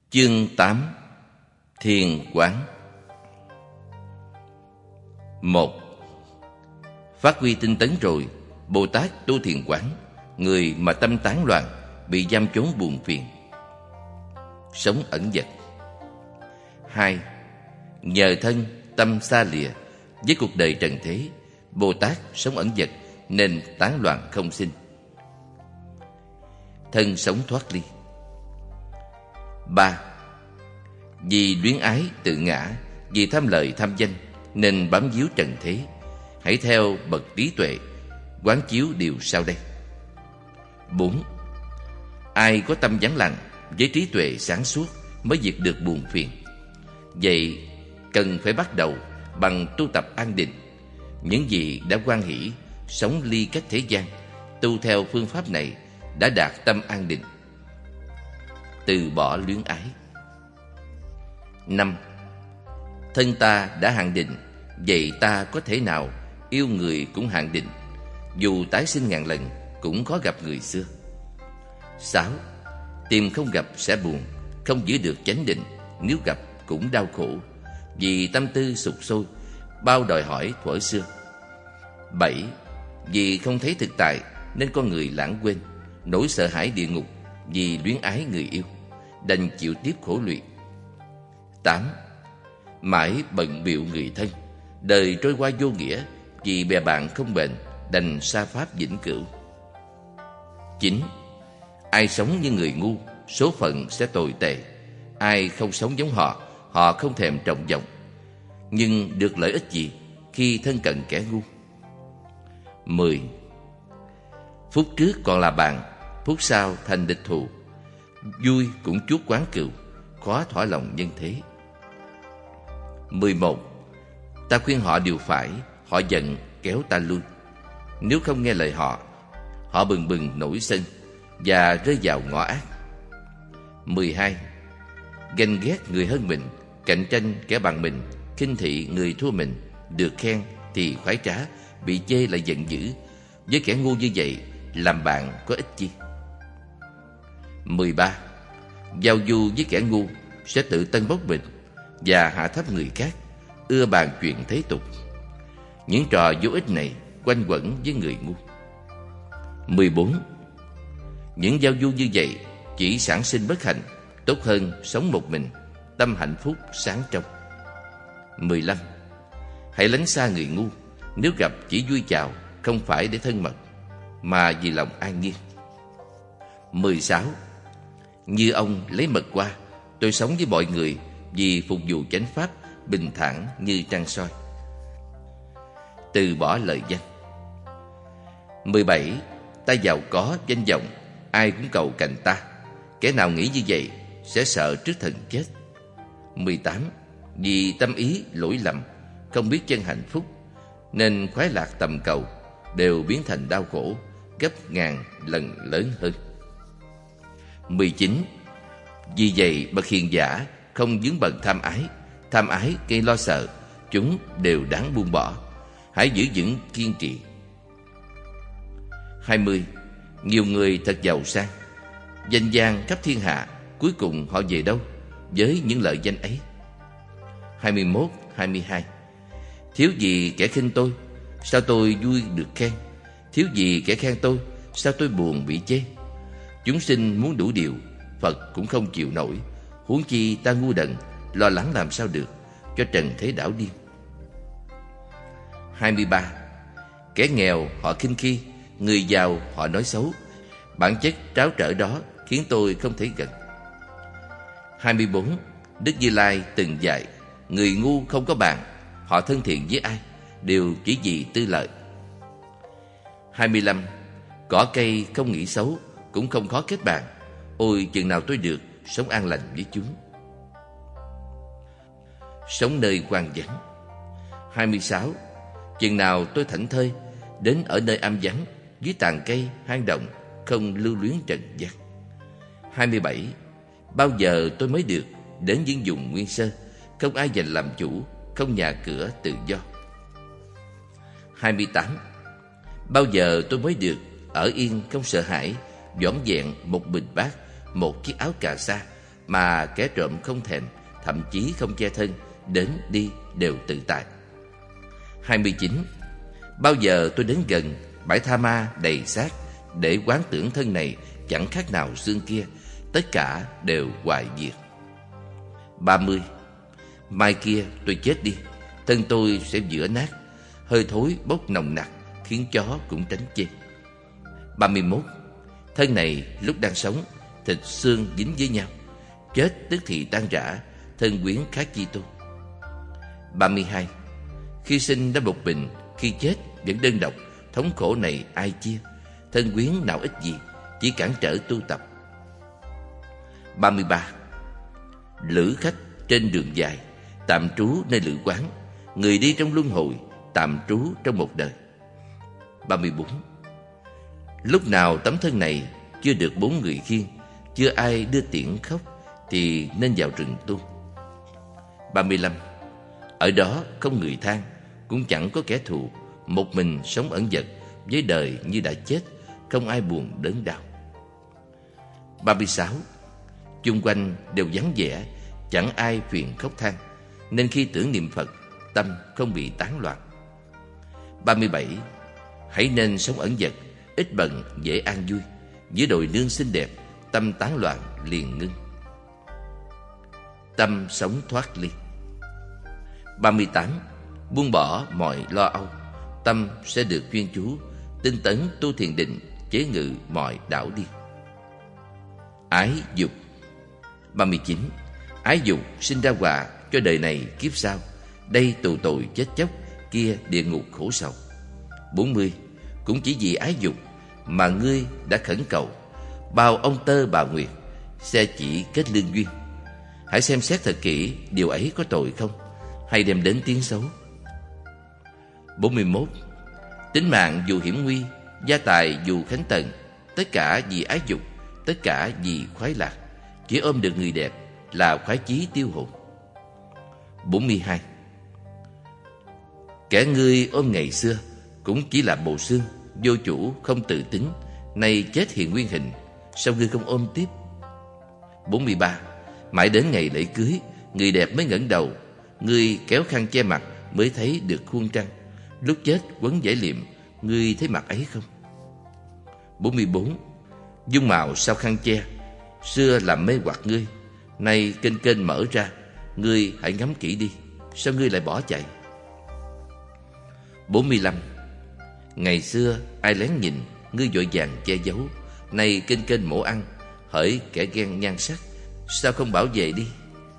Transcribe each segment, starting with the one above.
Chương 8. Thiền quán. 1. Phát huy tinh tấn rồi, Bồ Tát tu thiền quán, người mà tâm tán loạn, bị giam chốn buồn phiền. Sống ẩn dật. 2. Nhờ thân tâm xa lìa với cuộc đời trần thế, Bồ Tát sống ẩn dật nên tán loạn không sinh. Thân sống thoát ly. 3. Vì luyến ái tự ngã, vì tham lợi tham danh nên bám víu trần thế. Hãy theo bậc trí tuệ, quán chiếu điều sau đây. 4. Ai có tâm vắng lặng với trí tuệ sáng suốt mới diệt được buồn phiền. Vậy cần phải bắt đầu bằng tu tập an định. Những gì đã hoan hỷ, sống ly cách thế gian, tu theo phương pháp này đã đạt tâm an định. Từ bỏ luyến ái. 5. Thân ta đã hạn định, vậy ta có thể nào yêu người cũng hạn định, dù tái sinh ngàn lần cũng khó gặp người xưa. 6. Tìm không gặp sẽ buồn, không giữ được chánh định, nếu gặp cũng đau khổ, vì tâm tư sục sôi, bao đòi hỏi thuở xưa. 7. Vì không thấy thực tại nên con người lãng quên, nỗi sợ hãi địa ngục vì luyến ái người yêu, đành chịu tiếp khổ lụy. 8. Mãi bận bịu người thân, đời trôi qua vô nghĩa, vì bè bạn không bền, đành sa pháp vĩnh cửu. 9. Ai sống như người ngu, số phận sẽ tồi tệ. Ai không sống giống họ, họ không thèm trọng vọng, nhưng được lợi ích gì khi thân cận kẻ ngu. 10. Phút trước còn là bạn, phút sau thành địch thù, vui cũng chuốc quán cừu, khó thỏa lòng nhân thế. 11. Ta khuyên họ điều phải, họ giận kéo ta lui. Nếu không nghe lời họ, họ bừng bừng nổi sân và rơi vào ngõ ác. 12. Ganh ghét người hơn mình, cạnh tranh kẻ bằng mình, khinh thị người thua mình, được khen thì khoái trá, bị chê lại giận dữ. Với kẻ ngu như vậy, làm bạn có ích chi? 13. Giao du với kẻ ngu sẽ tự tân bốc mình và hạ thấp người khác, ưa bàn chuyện thế tục. Những trò vô ích này quanh quẩn với người ngu. 14. Những giao du như vậy chỉ sản sinh bất hạnh, tốt hơn sống một mình, tâm hạnh phúc sáng trong. 15. Hãy lánh xa người ngu, nếu gặp chỉ vui chào, không phải để thân mật, mà vì lòng an nhiên. 16. Như ông lấy mật qua, tôi sống với mọi người vì phục vụ chánh pháp, bình thản như trăng soi. Từ bỏ lợi danh. 17. Ta giàu có danh vọng, ai cũng cầu cạnh ta. Kẻ nào nghĩ như vậy sẽ sợ trước thần chết. 18. Vì tâm ý lỗi lầm, không biết chân hạnh phúc, nên khoái lạc tầm cầu đều biến thành đau khổ, gấp ngàn lần lớn hơn. 19. Vì vậy bậc hiền giả không vướng bận tham ái gây lo sợ, chúng đều đáng buông bỏ. Hãy giữ vững kiên trì. 20. Nhiều người thật giàu sang, danh vang khắp thiên hạ, cuối cùng họ về đâu với những lợi danh ấy? 21, 22. Thiếu gì kẻ khinh tôi, sao tôi vui được khen? Thiếu gì kẻ khen tôi, sao tôi buồn bị chê? Chúng sinh muốn đủ điều, Phật cũng không chịu nổi, huống chi ta ngu đần, lo lắng làm sao được, cho trần thế đảo điên. 23. Kẻ nghèo họ khinh khi, người giàu họ nói xấu, bản chất tráo trở đó khiến tôi không thể gần. 24. Đức Như Lai từng dạy, người ngu không có bạn, họ thân thiện với ai đều chỉ vì tư lợi. 25. Cỏ cây không nghĩ xấu, cũng không khó kết bạn, ôi chừng nào tôi được sống an lành với chúng. Sống nơi hoang vắng. 26. Chừng nào tôi thảnh thơi, đến ở nơi am vắng, dưới tàn cây, hang động, không lưu luyến trần gian. 27. Bao giờ tôi mới được đến những vùng nguyên sơ, không ai giành làm chủ, không nhà cửa tự do. 28. Bao giờ tôi mới được ở yên không sợ hãi, vỏn vẹn một bình bát, một chiếc áo cà sa, mà kẻ trộm không thèm, thậm chí không che thân, đến đi đều tự tại. 29. Bao giờ tôi đến gần bãi tha ma đầy xác để quán tưởng thân này chẳng khác nào xương kia, tất cả đều hoại diệt. 30. Mai kia tôi chết đi, thân tôi sẽ vữa nát, hơi thối bốc nồng nặc, khiến chó cũng tránh chê. 31. Thân này lúc đang sống, thịt xương dính với nhau, chết tức thì tan rã, thân quyến khác chi tôi. 32. Khi sinh đã một mình, khi chết vẫn đơn độc, thống khổ này ai chia, thân quyến nào ích gì, chỉ cản trở tu tập. 33. Lữ khách trên đường dài, tạm trú nơi lữ quán, người đi trong luân hồi, tạm trú trong một đời. 34. Lúc nào tấm thân này chưa được 4 người khiêng, chưa ai đưa tiễn khóc, thì nên vào rừng tu. 35. Ở đó không người than, cũng chẳng có kẻ thù, một mình sống ẩn dật, với đời như đã chết, không ai buồn đớn đau. 36. Chung quanh đều vắng vẻ, chẳng ai phiền khóc than, nên khi tưởng niệm Phật, tâm không bị tán loạn. 37. Hãy nên sống ẩn dật, ít bận, dễ an vui, giữa đồi nương xinh đẹp, tâm tán loạn liền ngưng. Tâm sống thoát ly. 38. Buông bỏ mọi lo âu, tâm sẽ được chuyên chú, tinh tấn tu thiền định, chế ngự mọi đảo điên. Ái dục. 39. Ái dục sinh ra họa cho đời này kiếp sau, đây tù tội chết chóc, kia địa ngục khổ sầu. 40. Cũng chỉ vì ái dục mà ngươi đã khẩn cầu bao ông tơ bà nguyệt, sẽ chỉ kết lương duyên. Hãy xem xét thật kỹ điều ấy có tội không, hay đem đến tiếng xấu. 41. Tính mạng dù hiểm nguy, gia tài dù khánh tần, tất cả vì ái dục, tất cả vì khoái lạc, chỉ ôm được người đẹp là khoái chí tiêu hồn. 42. Kẻ ngươi ôm ngày xưa cũng chỉ là bộ xương, vô chủ không tự tính, nay chết hiện nguyên hình, sao ngươi không ôm tiếp? 43. Mãi đến ngày lễ cưới, người đẹp mới ngẩng đầu, ngươi kéo khăn che mặt mới thấy được khuôn trăng, lúc chết quấn giải liệm, ngươi thấy mặt ấy không? 44. Dung mạo sao khăn che, xưa làm mê hoặc ngươi, nay kênh kênh mở ra, ngươi hãy ngắm kỹ đi, sao ngươi lại bỏ chạy? 45. Ngày xưa ai lén nhìn, ngươi vội vàng che giấu, nay kênh kênh mổ ăn, hỡi kẻ ghen nhan sắc, sao không bảo vệ đi?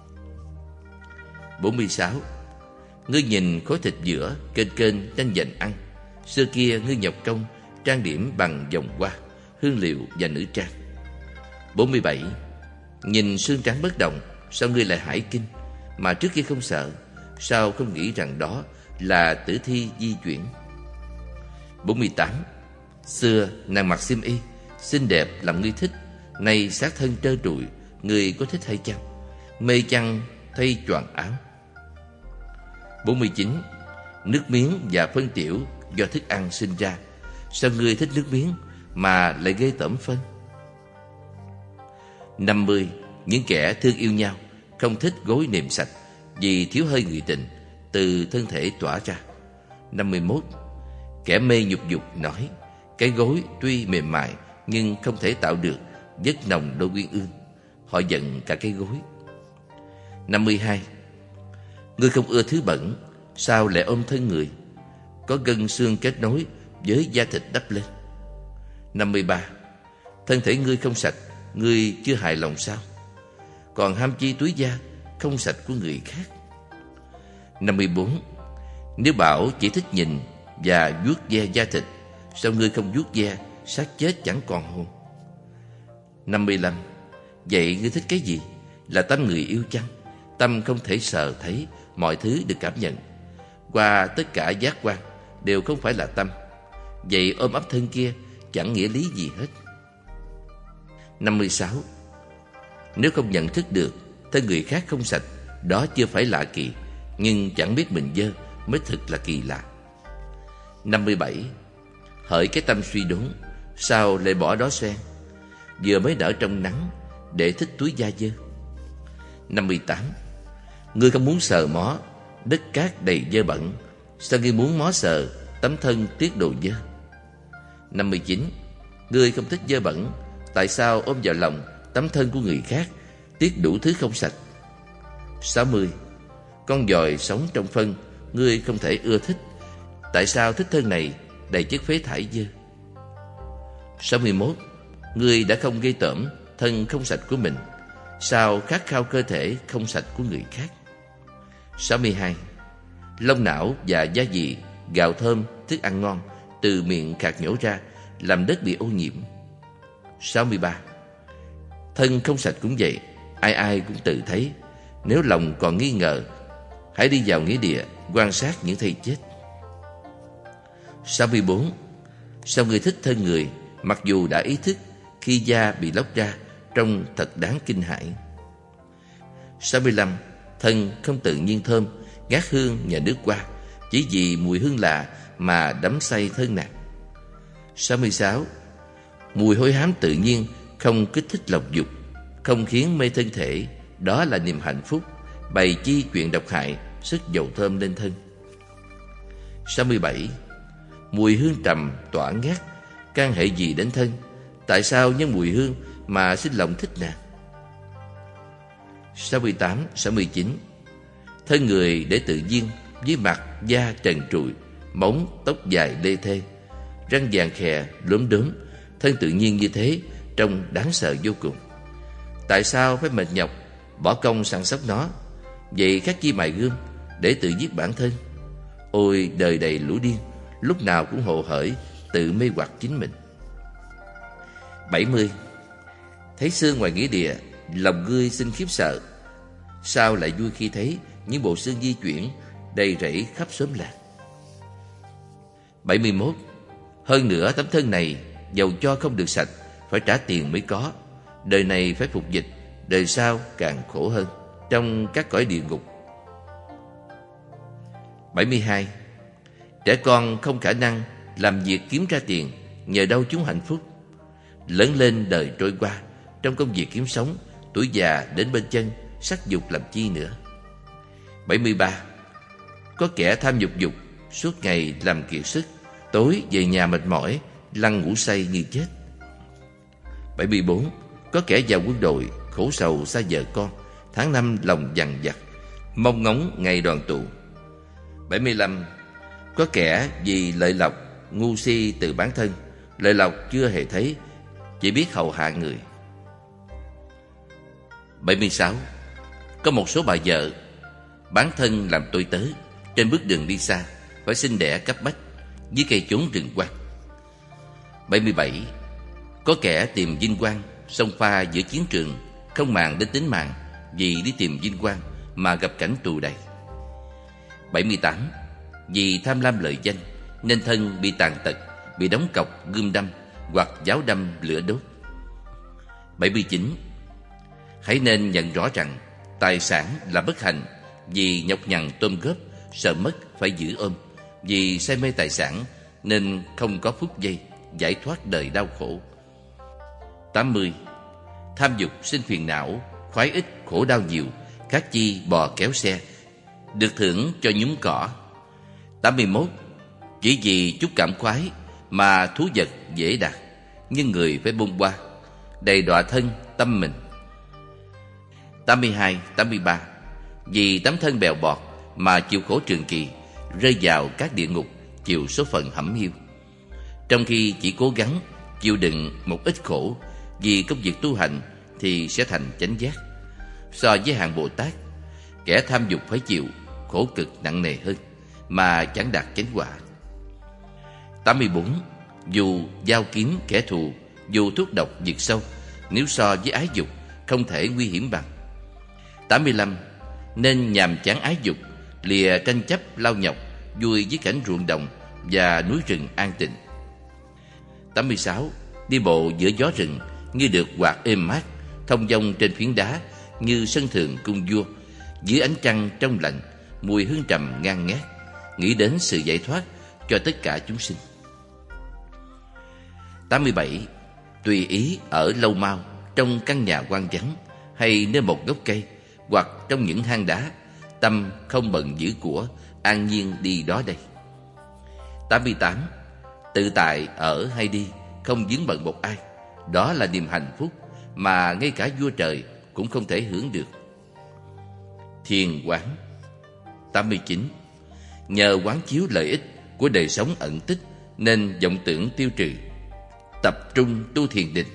46. Ngươi nhìn khối thịt giữa, kênh kênh tranh giành ăn, xưa kia ngươi nhọc công trang điểm bằng vòng hoa, hương liệu và nữ trang. 47. Nhìn xương trắng bất động, sao ngươi lại hải kinh, mà trước kia không sợ, sao không nghĩ rằng đó là tử thi di chuyển? 48. Xưa nàng mặc xiêm y, xinh đẹp làm ngươi thích, nay xác thân trơ trụi, ngươi có thích hay chăng? Mê chăng thay choàng áo. 49. Nước miếng và phân tiểu do thức ăn sinh ra, sao ngươi thích nước miếng mà lại ghê tởm phân? 50. Những kẻ thương yêu nhau không thích gối nệm sạch, vì thiếu hơi người tình từ thân thể tỏa ra. 51. Kẻ mê nhục dục nói, cái gối tuy mềm mại nhưng không thể tạo được giấc nồng đôi uyên ương, họ giận cả cái gối. 52. Ngươi không ưa thứ bẩn, sao lại ôm thân người, có gân xương kết nối với da thịt đắp lên. 53. Thân thể ngươi không sạch, ngươi chưa hài lòng sao, còn ham chi túi da không sạch của người khác. 54. Nếu bảo chỉ thích nhìn và vuốt ve da thịt, sao ngươi không vuốt ve xác chết chẳng còn hồn? 55. Vậy ngươi thích cái gì? Là tâm người yêu chăng? Tâm không thể sờ thấy mọi thứ được cảm nhận, qua tất cả giác quan đều không phải là tâm. Vậy ôm ấp thân kia chẳng nghĩa lý gì hết. 56. Nếu không nhận thức được thân người khác không sạch, đó chưa phải lạ kỳ, nhưng chẳng biết mình dơ mới thực là kỳ lạ. 57. Hỡi cái tâm suy đốn, sao lại bỏ đó xoen, vừa mới nở trong nắng để thích túi da dơ? 58. Ngươi không muốn sờ mó đất cát đầy dơ bẩn, sao ngươi muốn mó sờ tấm thân tiết đồ dơ? 59. Ngươi không thích dơ bẩn, tại sao ôm vào lòng tấm thân của người khác, tiết đủ thứ không sạch? 60. Con giòi sống trong phân, ngươi không thể ưa thích, tại sao thích thân này đầy chất phế thải dơ? 61. Ngươi đã không gây tởm thân không sạch của mình, sao khát khao cơ thể không sạch của người khác? 62. Lông não và gia vị, gạo thơm, thức ăn ngon từ miệng khạc nhổ ra, làm đất bị ô nhiễm. 63. Thân không sạch cũng vậy, ai ai cũng tự thấy. Nếu lòng còn nghi ngờ, hãy đi vào nghĩa địa quan sát những thây chết. 64. Sao ngươi thích thân người, mặc dù đã ý thức khi da bị lóc ra, trông thật đáng kinh hãi? 65. Thân không tự nhiên thơm, ngát hương nhờ nước hoa, chỉ vì mùi hương lạ mà đắm say thân nàng. 66. Mùi hôi hám tự nhiên không kích thích lộc dục, không khiến mê thân thể, đó là niềm hạnh phúc, bày chi chuyện độc hại, sức dầu thơm lên thân. 67. Mùi hương trầm tỏa ngát, can hệ gì đến thân, tại sao nhân mùi hương mà sinh lòng thích nàng? 68, 69. Thân người để tự nhiên, với mặt da trần trụi, móng tóc dài lê thê, răng vàng khè lốm đốm, thân tự nhiên như thế trông đáng sợ vô cùng. Tại sao phải mệt nhọc bỏ công săn sóc nó? Vậy khác chi mài gươm để tự giết bản thân? Ôi đời đầy lũ điên, lúc nào cũng hồ hởi tự mê hoặc chính mình. 70. Thấy xương ngoài nghĩa địa, lòng ngươi xin khiếp sợ, sao lại vui khi thấy những bộ xương di chuyển đầy rẫy khắp xóm làng? 71. Hơn nữa tấm thân này, dầu cho không được sạch, phải trả tiền mới có. Đời này phải phục dịch, đời sau càng khổ hơn trong các cõi địa ngục. 72. Trẻ con không khả năng làm việc kiếm ra tiền, nhờ đâu chúng hạnh phúc. Lớn lên đời trôi qua, trong công việc kiếm sống, tuổi già đến bên chân, sắc dục làm chi nữa. 73. Có kẻ tham dục dục, suốt ngày làm kiệt sức, tối về nhà mệt mỏi, lăn ngủ say như chết. 74. Có kẻ vào quân đội, khổ sầu xa vợ con, tháng năm lòng dằn vặt, mong ngóng ngày đoàn tụ. 75. Có kẻ vì lợi lộc, ngu si từ bản thân, lợi lộc chưa hề thấy, chỉ biết hầu hạ người. 76. Có một số bà vợ bán thân làm tôi tớ, trên bước đường đi xa phải sinh đẻ cấp bách dưới cây chốn rừng quang. 77. Có kẻ tìm vinh quang, xông pha giữa chiến trường, không màng đến tính mạng, vì đi tìm vinh quang mà gặp cảnh tù đầy. 78. Vì tham lam lợi danh nên thân bị tàn tật, bị đóng cọc gươm đâm hoặc giáo đâm lửa đốt. 79. Hãy nên nhận rõ rằng tài sản là bất hạnh, vì nhọc nhằn tôm góp, sợ mất phải giữ ôm, vì say mê tài sản nên không có phút giây giải thoát đời đau khổ. 80. Tham dục sinh phiền não, khoái ít khổ đau nhiều, khác chi bò kéo xe, được thưởng cho nhúm cỏ. 81. Chỉ vì chút cảm khoái mà thú vật dễ đạt, nhưng người phải bôn ba, đầy đọa thân tâm mình. 82, 83. Vì tấm thân bèo bọt mà chịu khổ trường kỳ, rơi vào các địa ngục, chịu số phận hẩm hiu. Trong khi chỉ cố gắng chịu đựng một ít khổ vì công việc tu hành thì sẽ thành chánh giác. So với hạng Bồ Tát, kẻ tham dục phải chịu khổ cực nặng nề hơn mà chẳng đạt chánh quả. 84. Dù dao kiếm kẻ thù, dù thuốc độc diệt sâu, nếu so với ái dục không thể nguy hiểm bằng. 85. Nên nhàm chán ái dục, lìa tranh chấp lao nhọc, vui với cảnh ruộng đồng và núi rừng an tịnh. 86. Đi bộ giữa gió rừng như được quạt êm mát, thông dong trên phiến đá như sân thượng cung vua, dưới ánh trăng trong lành, mùi hương trầm ngang ngát, nghĩ đến sự giải thoát cho tất cả chúng sinh. 87. Tùy ý ở lâu mau trong căn nhà hoang vắng hay nơi một gốc cây, hoặc trong những hang đá, tâm không bận giữ của, an nhiên đi đó đây. 88. Tự tại ở hay đi, không vướng bận một ai. Đó là niềm hạnh phúc mà ngay cả vua trời cũng không thể hưởng được. Thiền quán. 89. Nhờ quán chiếu lợi ích của đời sống ẩn tích nên vọng tưởng tiêu trừ. Tập trung tu thiền định.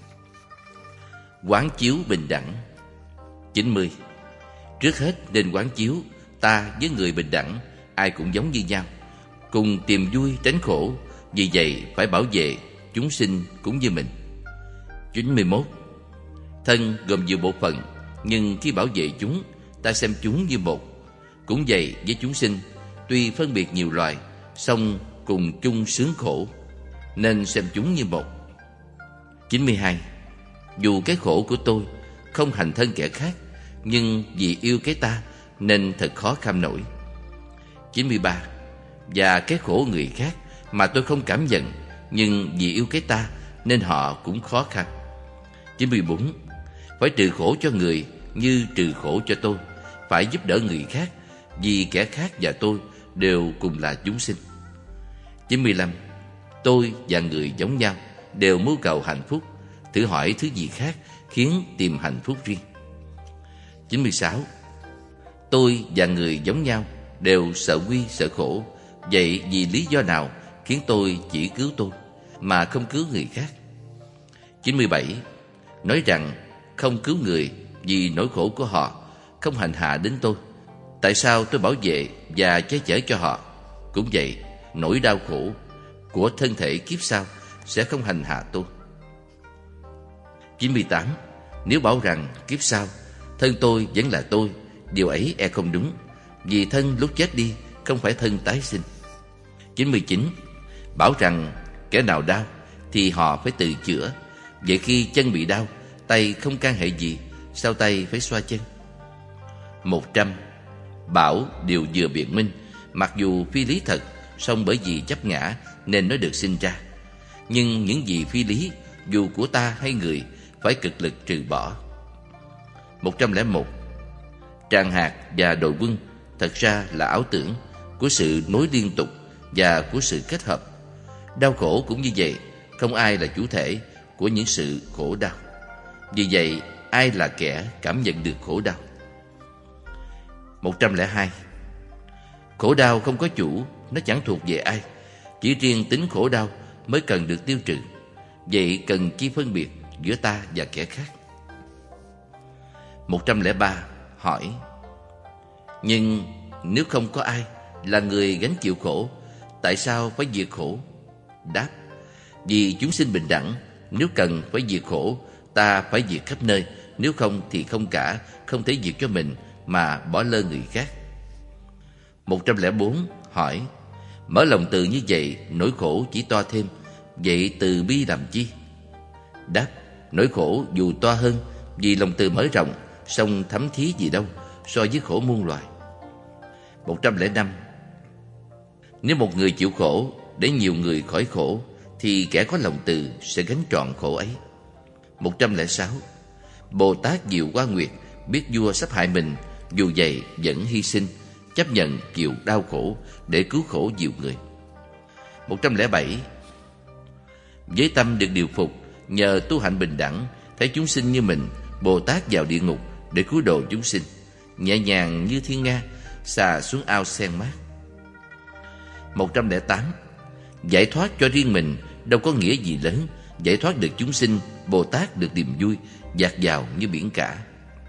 Quán chiếu bình đẳng. 90. Trước hết nên quán chiếu ta với người bình đẳng, ai cũng giống như nhau, cùng tìm vui tránh khổ. Vì vậy phải bảo vệ chúng sinh cũng như mình. 91. Thân gồm nhiều bộ phận, nhưng khi bảo vệ chúng, ta xem chúng như một. Cũng vậy với chúng sinh, tuy phân biệt nhiều loài, song cùng chung sướng khổ, nên xem chúng như một. 92. Dù cái khổ của tôi không hành thân kẻ khác, nhưng vì yêu cái ta nên thật khó kham nổi. 93. Và cái khổ người khác mà tôi không cảm nhận, nhưng vì yêu cái ta nên họ cũng khó khăn. 94. Phải trừ khổ cho người như trừ khổ cho tôi. Phải giúp đỡ người khác, vì kẻ khác và tôi đều cùng là chúng sinh. 95. Tôi và người giống nhau, đều mưu cầu hạnh phúc. Thử hỏi thứ gì khác khiến tìm hạnh phúc riêng. 96. Tôi và người giống nhau, đều sợ nguy sợ khổ. Vậy vì lý do nào khiến tôi chỉ cứu tôi mà không cứu người khác? 97. Nói rằng không cứu người vì nỗi khổ của họ không hành hạ đến tôi. Tại sao tôi bảo vệ và che chở cho họ? Cũng vậy, nỗi đau khổ của thân thể kiếp sau sẽ không hành hạ tôi. 98. Nếu bảo rằng kiếp sau thân tôi vẫn là tôi, điều ấy e không đúng, vì thân lúc chết đi không phải thân tái sinh. 99. Bảo rằng kẻ nào đau thì họ phải tự chữa. Vậy khi chân bị đau, tay không can hệ gì, sao tay phải xoa chân? 100. Bảo điều vừa biện minh, mặc dù phi lý thật, song bởi vì chấp ngã nên nó được sinh ra. Nhưng những gì phi lý, dù của ta hay người, phải cực lực trừ bỏ. 101. Tràng hạt và đội quân thật ra là ảo tưởng của sự nối liên tục và của sự kết hợp. Đau khổ cũng như vậy, không ai là chủ thể của những sự khổ đau. Vì vậy, ai là kẻ cảm nhận được khổ đau? 102. Khổ đau không có chủ, nó chẳng thuộc về ai. Chỉ riêng tính khổ đau mới cần được tiêu trừ. Vậy cần chi phân biệt giữa ta và kẻ khác? 103. Hỏi: nhưng nếu không có ai là người gánh chịu khổ, tại sao phải diệt khổ? Đáp: vì chúng sinh bình đẳng, nếu cần phải diệt khổ, ta phải diệt khắp nơi. Nếu không thì không cả, không thể diệt cho mình mà bỏ lơ người khác. 104. Hỏi: mở lòng từ như vậy, nỗi khổ chỉ to thêm. Vậy từ bi làm chi? Đáp: nỗi khổ dù to hơn, vì lòng từ mở rộng, song thấm thí gì đâu so với khổ muôn loài. 105. Nếu một người chịu khổ để nhiều người khỏi khổ, thì kẻ có lòng từ sẽ gánh trọn khổ ấy. 106. Bồ Tát Diệu Hoa Nguyệt biết vua sắp hại mình, dù vậy vẫn hy sinh, chấp nhận chịu đau khổ để cứu khổ nhiều người. 107. Với tâm được điều phục, nhờ tu hạnh bình đẳng, thấy chúng sinh như mình, Bồ Tát vào địa ngục để cứu độ chúng sinh, nhẹ nhàng như thiên nga xà xuống ao sen mát. 108. Giải thoát cho riêng mình đâu có nghĩa gì lớn. Giải thoát được chúng sinh, Bồ Tát được niềm vui dạt dào như biển cả.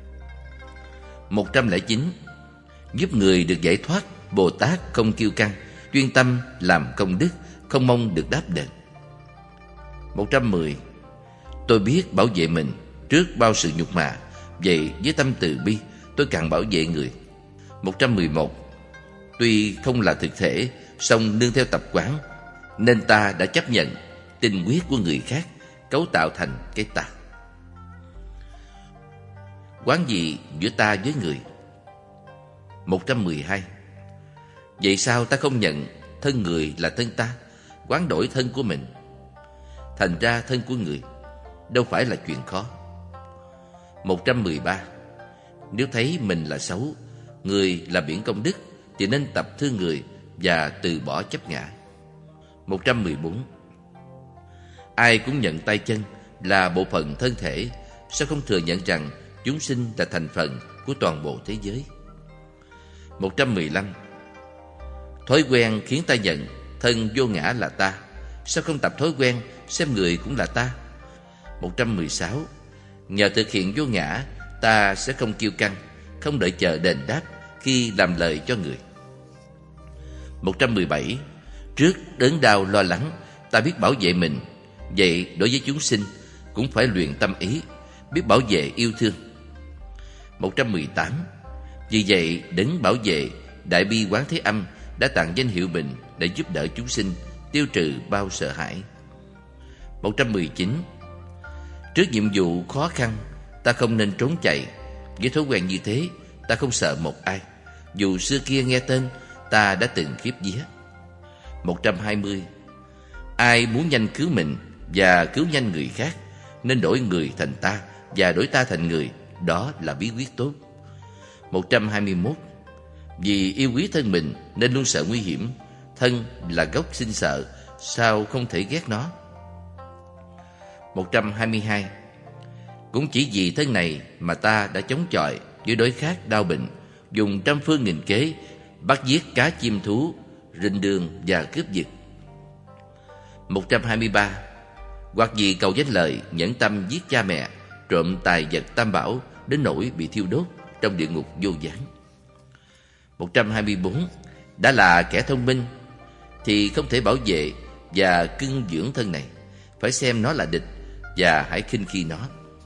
109. Giúp người được giải thoát, Bồ Tát không kiêu căng, chuyên tâm làm công đức, không mong được đáp đền. 110. Tôi biết bảo vệ mình trước bao sự nhục mạ, vậy với tâm từ bi tôi càng bảo vệ người. 111. Tuy không là thực thể, song nương theo tập quán, nên ta đã chấp nhận tinh huyết của người khác cấu tạo thành cái ta. Quán gì giữa ta với người? 112. Vậy sao ta không nhận thân người là thân ta, quán đổi thân của mình? Thành ra thân của người đâu phải là chuyện khó. 113. Nếu thấy mình là xấu, người là biển công đức, thì nên tập thương người và từ bỏ chấp ngã. 114. Ai cũng nhận tay chân là bộ phận thân thể, sao không thừa nhận rằng chúng sinh là thành phần của toàn bộ thế giới? 115. Thói quen khiến ta nhận thân vô ngã là ta, sao không tập thói quen xem người cũng là ta? 116. Nhờ thực hiện vô ngã, ta sẽ không kiêu căng, không đợi chờ đền đáp khi làm lợi cho người. 117. Trước đớn đau lo lắng, ta biết bảo vệ mình. Vậy đối với chúng sinh cũng phải luyện tâm ý, biết bảo vệ yêu thương. 118. Vì vậy đấng bảo vệ Đại Bi Quán Thế Âm đã tặng danh hiệu mình để giúp đỡ chúng sinh tiêu trừ bao sợ hãi. 119. Trước nhiệm vụ khó khăn, ta không nên trốn chạy. Với thói quen như thế, ta không sợ một ai, dù xưa kia nghe tên ta đã từng khiếp vía. 120. Ai muốn nhanh cứu mình và cứu nhanh người khác, nên đổi người thành ta và đổi ta thành người. Đó là bí quyết tốt. 121. Vì yêu quý thân mình nên luôn sợ nguy hiểm. Thân là gốc sinh sợ, sao không thể ghét nó? 122. Cũng chỉ vì thân này mà ta đã chống chọi với đối khác đau bệnh, dùng trăm phương nghìn kế bắt giết cá chim thú, rình đường và cướp giật. 123. Hoặc vì cầu danh lợi, nhẫn tâm giết cha mẹ, trộm tài vật tam bảo, đến nỗi bị thiêu đốt trong địa ngục vô gián. 124. Đã là kẻ thông minh thì không thể bảo vệ và cưng dưỡng thân này, phải xem nó là địch và hãy khinh khi nó.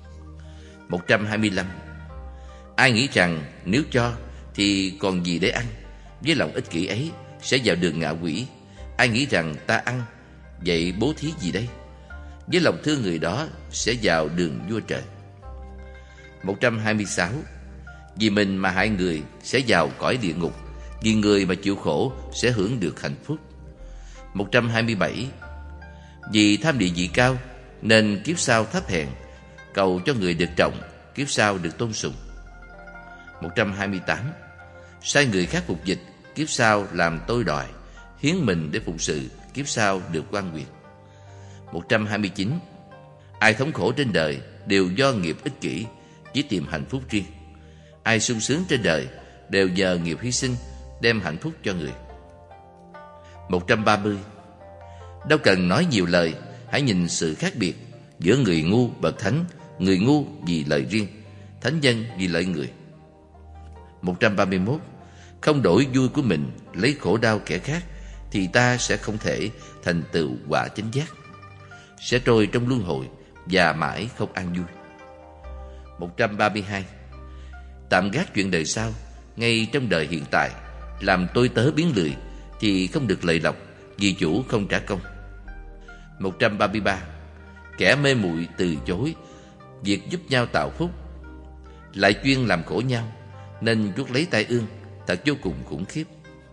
125. Ai nghĩ rằng nếu cho thì còn gì để ăn, với lòng ích kỷ ấy sẽ vào đường ngạ quỷ. Ai nghĩ rằng ta ăn, vậy bố thí gì đây? Với lòng thương người đó sẽ vào đường vua trời. 126. Vì mình mà hại người sẽ vào cõi địa ngục, vì người mà chịu khổ sẽ hưởng được hạnh phúc. 127. Vì tham địa vị cao nên kiếp sau thấp hèn, cầu cho người được trọng, kiếp sau được tôn sùng. 128. Sai người khác phục dịch, kiếp sau làm tôi đòi, hiến mình để phụng sự, kiếp sau được quan quyền. 129. Ai thống khổ trên đời đều do nghiệp ích kỷ, chỉ tìm hạnh phúc riêng. Ai sung sướng trên đời đều nhờ nghiệp hy sinh, đem hạnh phúc cho người. 130. Đâu cần nói nhiều lời, hãy nhìn sự khác biệt giữa người ngu bậc thánh, người ngu vì lợi riêng, thánh nhân vì lợi người. 131. Không đổi vui của mình lấy khổ đau kẻ khác, thì ta sẽ không thể thành tựu quả chánh giác, sẽ trôi trong luân hồi và mãi không an vui. 132. Tạm gác chuyện đời sau, ngay trong đời hiện tại, làm tôi tớ biến lười thì không được lợi lộc, vì chủ không trả công. 133. Kẻ mê muội từ chối việc giúp nhau tạo phúc, lại chuyên làm khổ nhau, nên chuốc lấy tai ương, thật vô cùng khủng khiếp.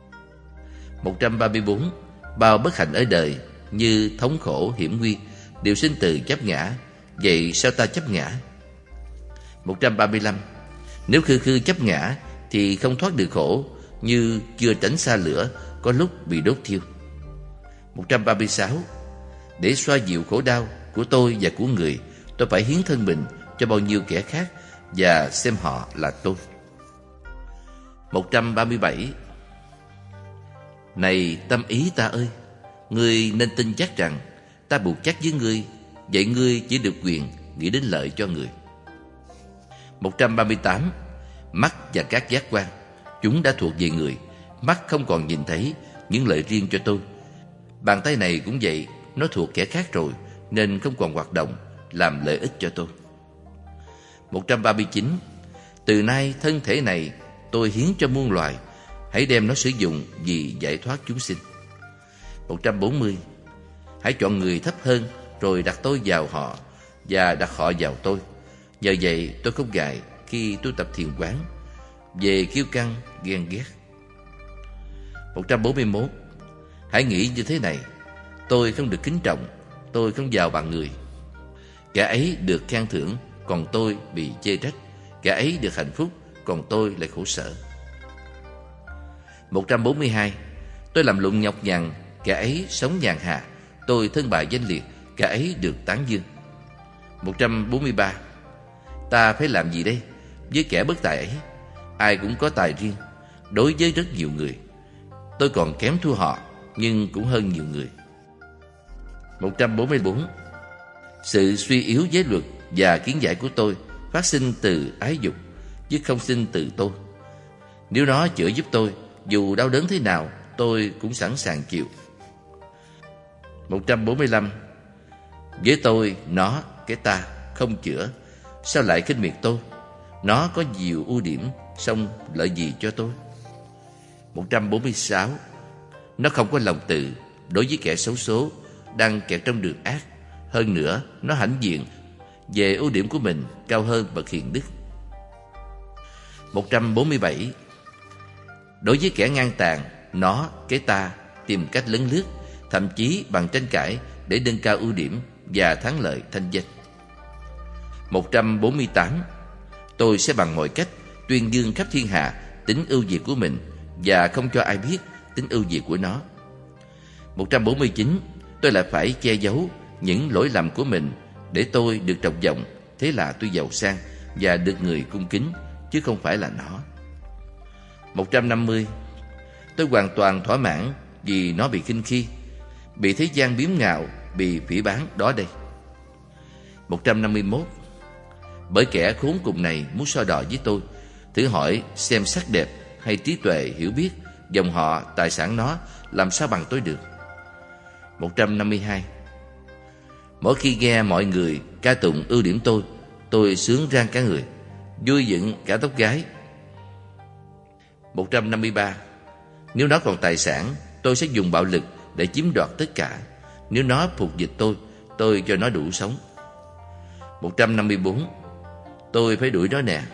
134. Bao bất hạnh ở đời như thống khổ hiểm nguy đều sinh từ chấp ngã, vậy sao ta chấp ngã? 135. Nếu khư khư chấp ngã thì không thoát được khổ, như chưa tránh xa lửa, có lúc bị đốt thiêu. 136. Để xoa dịu khổ đau của tôi và của người, tôi phải hiến thân mình cho bao nhiêu kẻ khác và xem họ là tôi. 137. Này tâm ý ta ơi, ngươi nên tin chắc rằng ta buộc chắc với ngươi, vậy ngươi chỉ được quyền nghĩ đến lợi cho người. 138. Mắt và các giác quan, chúng đã thuộc về người. Mắt không còn nhìn thấy những lợi riêng cho tôi. Bàn tay này cũng vậy, nó thuộc kẻ khác rồi, nên không còn hoạt động làm lợi ích cho tôi. 139. Từ nay thân thể này tôi hiến cho muôn loài, hãy đem nó sử dụng vì giải thoát chúng sinh. 140. Hãy chọn người thấp hơn, rồi đặt tôi vào họ và đặt họ vào tôi. Nhờ vậy tôi không ngại khi tu tập thiền quán về kiêu căng ghen ghét. 141. Hãy nghĩ như thế này: tôi không được kính trọng, tôi không giàu bằng người. Kẻ ấy được khen thưởng, còn tôi bị chê trách. Kẻ ấy được hạnh phúc, còn tôi lại khổ sở. 142. Tôi làm lụng nhọc nhằn, kẻ ấy sống nhàn hạ. Tôi thân bại danh liệt, kẻ ấy được tán dương. 143. Ta phải làm gì đây với kẻ bất tài ấy? Ai cũng có tài riêng. Đối với rất nhiều người, tôi còn kém thua họ, nhưng cũng hơn nhiều người. 144. Sự suy yếu giới luật và kiến giải của tôi phát sinh từ ái dục, chứ không sinh từ tôi. Nếu nó chữa giúp tôi, dù đau đớn thế nào, tôi cũng sẵn sàng chịu. 145. Với tôi, nó, cái ta, không chữa. Sao lại khinh miệt tôi? Nó có nhiều ưu điểm, song lợi gì cho tôi? 146. Nó không có lòng từ đối với kẻ xấu số đang kẹt trong đường ác. Hơn nữa, nó hãnh diện về ưu điểm của mình cao hơn bậc hiền đức. 147. Đối với kẻ ngang tàn, nó, cái ta, tìm cách lấn lướt, thậm chí bằng tranh cãi để nâng cao ưu điểm và thắng lợi thanh danh. 148. Tôi sẽ bằng mọi cách tuyên dương khắp thiên hạ tính ưu việt của mình và không cho ai biết tính ưu việt của nó. 149. Tôi lại phải che giấu những lỗi lầm của mình để tôi được trọng vọng, thế là tôi giàu sang và được người cung kính, chứ không phải là nó. 150. Tôi hoàn toàn thỏa mãn vì nó bị khinh khi, bị thế gian biếm ngạo, bị phỉ báng đó đây. 151. Bởi kẻ khốn cùng này muốn so đo với tôi, thử hỏi xem sắc đẹp hay trí tuệ hiểu biết, dòng họ, tài sản nó làm sao bằng tôi được. 152. Mỗi khi nghe mọi người ca tụng ưu điểm tôi sướng rang cả người, vui dựng cả tóc gái. 153. Nếu nó còn tài sản, tôi sẽ dùng bạo lực để chiếm đoạt tất cả. Nếu nó phục dịch tôi cho nó đủ sống. 154. Tôi phải đuổi nó nè.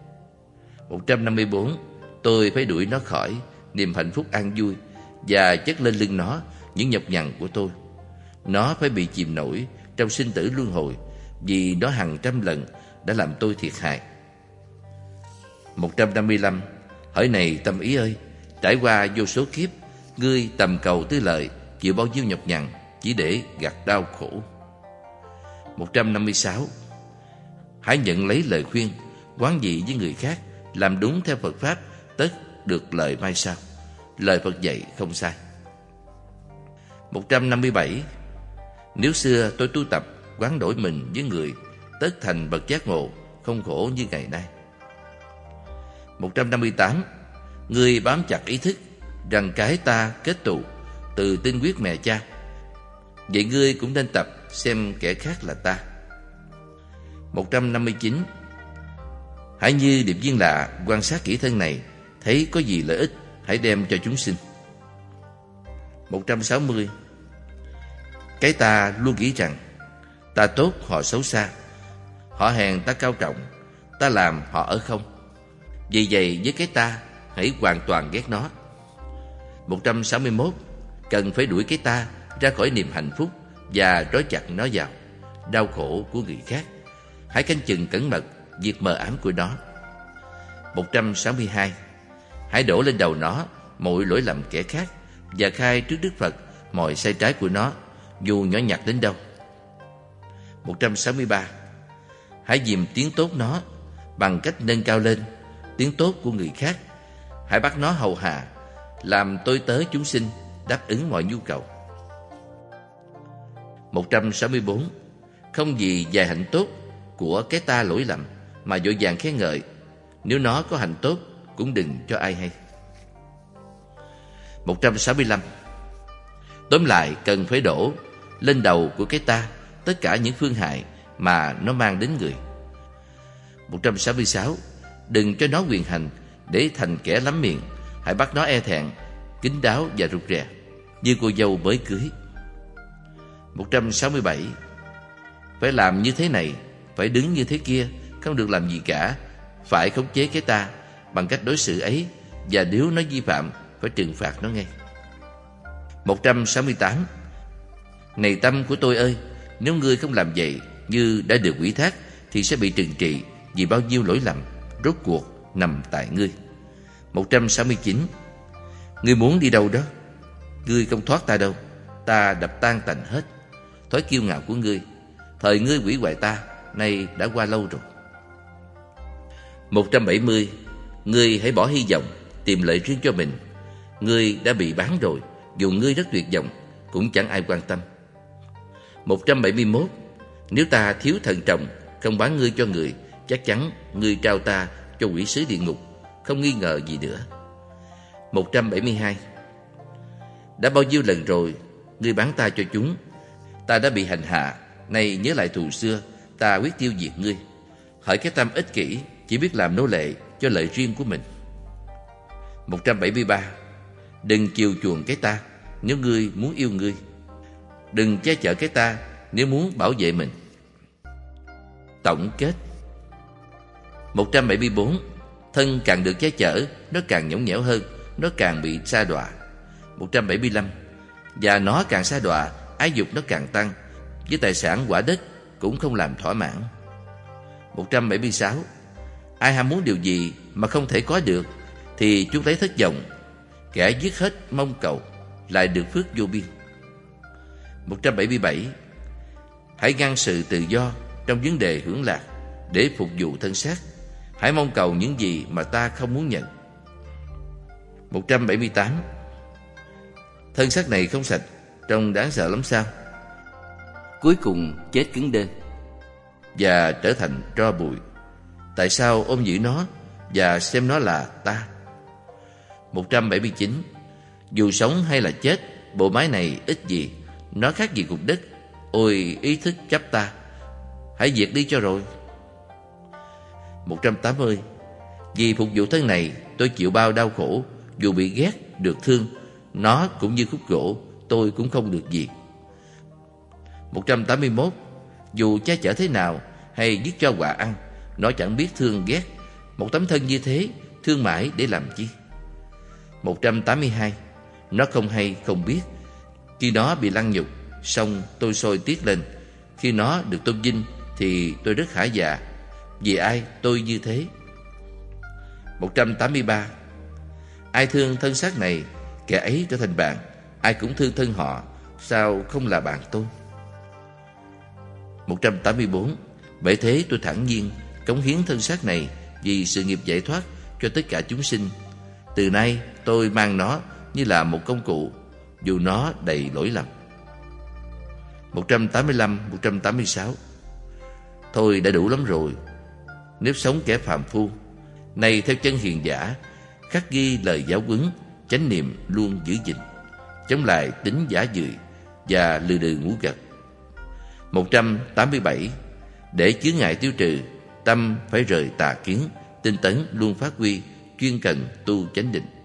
154. Tôi phải đuổi nó khỏi niềm hạnh phúc an vui và chất lên lưng nó những nhọc nhằn của tôi. Nó phải bị chìm nổi trong sinh tử luân hồi, vì nó hàng trăm lần đã làm tôi thiệt hại. 155. Hỡi này tâm ý ơi, trải qua vô số kiếp, ngươi tầm cầu tư lợi, chịu bao nhiêu nhọc nhằn chỉ để gặt đau khổ. 156. Hãy nhận lấy lời khuyên, quán dị với người khác, làm đúng theo Phật Pháp, tất được lợi mai sau. Lời Phật dạy không sai. 157. Nếu xưa tôi tu tập quán đổi mình với người, tất thành bậc giác ngộ, không khổ như ngày nay. 158. Ngươi bám chặt ý thức rằng cái ta kết tụ từ tinh huyết mẹ cha, vậy ngươi cũng nên tập xem kẻ khác là ta. 159. Hãy như điệp viên lạ quan sát kỹ thân này, thấy có gì lợi ích hãy đem cho chúng sinh. 160. Cái ta luôn nghĩ rằng ta tốt họ xấu xa, họ hèn ta cao trọng, ta làm họ ở không. Vì vậy với cái ta hãy hoàn toàn ghét nó. 161. Cần phải đuổi cái ta ra khỏi niềm hạnh phúc và trói chặt nó vào đau khổ của người khác. Hãy canh chừng cẩn mật việc mờ ám của nó. 162. Hãy đổ lên đầu nó mọi lỗi lầm kẻ khác và khai trước Đức Phật mọi sai trái của nó, dù nhỏ nhặt đến đâu. 163. Hãy dìm tiếng tốt nó bằng cách nâng cao lên tiếng tốt của người khác. Hãy bắt nó hầu hạ, làm tôi tớ chúng sinh, đáp ứng mọi nhu cầu. 164. Không vì vài hạnh tốt của cái ta lỗi lầm mà vội vàng khen ngợi. Nếu nó có hạnh tốt cũng đừng cho ai hay. 165. Tóm lại, cần phải đổ lên đầu của cái ta tất cả những phương hại mà nó mang đến người. 166. Đừng cho nó quyền hành để thành kẻ lắm miệng. Hãy bắt nó e thẹn, kín đáo và rụt rè như cô dâu mới cưới. 167. Phải làm như thế này, phải đứng như thế kia, không được làm gì cả. Phải khống chế cái ta bằng cách đối xử ấy, và nếu nó vi phạm phải trừng phạt nó ngay. 168. Này tâm của tôi ơi, nếu ngươi không làm vậy như đã được ủy thác thì sẽ bị trừng trị vì bao nhiêu lỗi lầm. Rốt cuộc nằm tại ngươi. 169. Ngươi muốn đi đâu đó? Ngươi không thoát ta đâu. Ta đập tan tành hết. Thói kiêu ngạo của ngươi, thời ngươi hủy hoại ta, nay đã qua lâu rồi. 170. Ngươi hãy bỏ hy vọng, tìm lợi riêng cho mình. Ngươi đã bị bán rồi, dù ngươi rất tuyệt vọng, cũng chẳng ai quan tâm. 171. Nếu ta thiếu thận trọng, không bán ngươi cho người, chắc chắn ngươi trao ta cho quỷ sứ địa ngục, không nghi ngờ gì nữa. 172. Đã bao nhiêu lần rồi ngươi bán ta cho chúng? Ta đã bị hành hạ, nay nhớ lại thù xưa, ta quyết tiêu diệt ngươi. Hỡi cái tâm ích kỷ, chỉ biết làm nô lệ cho lợi riêng của mình. 173. Đừng chiều chuộng cái ta nếu ngươi muốn yêu ngươi. Đừng che chở cái ta nếu muốn bảo vệ mình. Tổng kết. 174. Thân càng được che chở, nó càng nhõng nhẽo hơn, nó càng bị sa đọa. 175. Và nó càng sa đọa, ái dục nó càng tăng, với tài sản quả đất cũng không làm thỏa mãn. 176. Ai ham muốn điều gì mà không thể có được thì chúng lấy thất vọng. Kẻ dứt hết mong cầu lại được phước vô biên. 177. Hãy ngăn sự tự do trong vấn đề hưởng lạc để phục vụ thân xác. Hãy mong cầu những gì mà ta không muốn nhận. 178. Thân xác này không sạch, trông đáng sợ lắm sao? Cuối cùng chết cứng đơ và trở thành tro bụi. Tại sao ôm giữ nó và xem nó là ta? 179. Dù sống hay là chết, bộ máy này ít gì, nó khác gì cục đất. Ôi ý thức chấp ta, hãy diệt đi cho rồi. 180. Vì phục vụ thân này, tôi chịu bao đau khổ. Dù bị ghét, được thương, nó cũng như khúc gỗ, tôi cũng không được gì. 181. Dù che chở thế nào hay giết cho quà ăn, nó chẳng biết thương ghét. Một tấm thân như thế, thương mãi để làm chi? 182. Nó không hay không biết. Khi nó bị lăng nhục, xong tôi sôi tiết lên. Khi nó được tôn vinh thì tôi rất hả dạ. Vì ai tôi như thế? 183. Ai thương thân xác này, kẻ ấy trở thành bạn. Ai cũng thương thân họ, sao không là bạn tôi? 184. Bởi thế tôi thản nhiên cống hiến thân xác này vì sự nghiệp giải thoát cho tất cả chúng sinh. Từ nay tôi mang nó như là một công cụ, dù nó đầy lỗi lầm. 185, 186. Thôi đã đủ lắm rồi. Nếu sống kẻ phàm phu, nay theo chân hiền giả, khắc ghi lời giáo huấn, chánh niệm luôn giữ gìn, chống lại tính giả dười và lừ đừ ngủ gật. 187. Để chướng ngại tiêu trừ, tâm phải rời tà kiến, tinh tấn luôn phát huy, chuyên cần tu chánh định.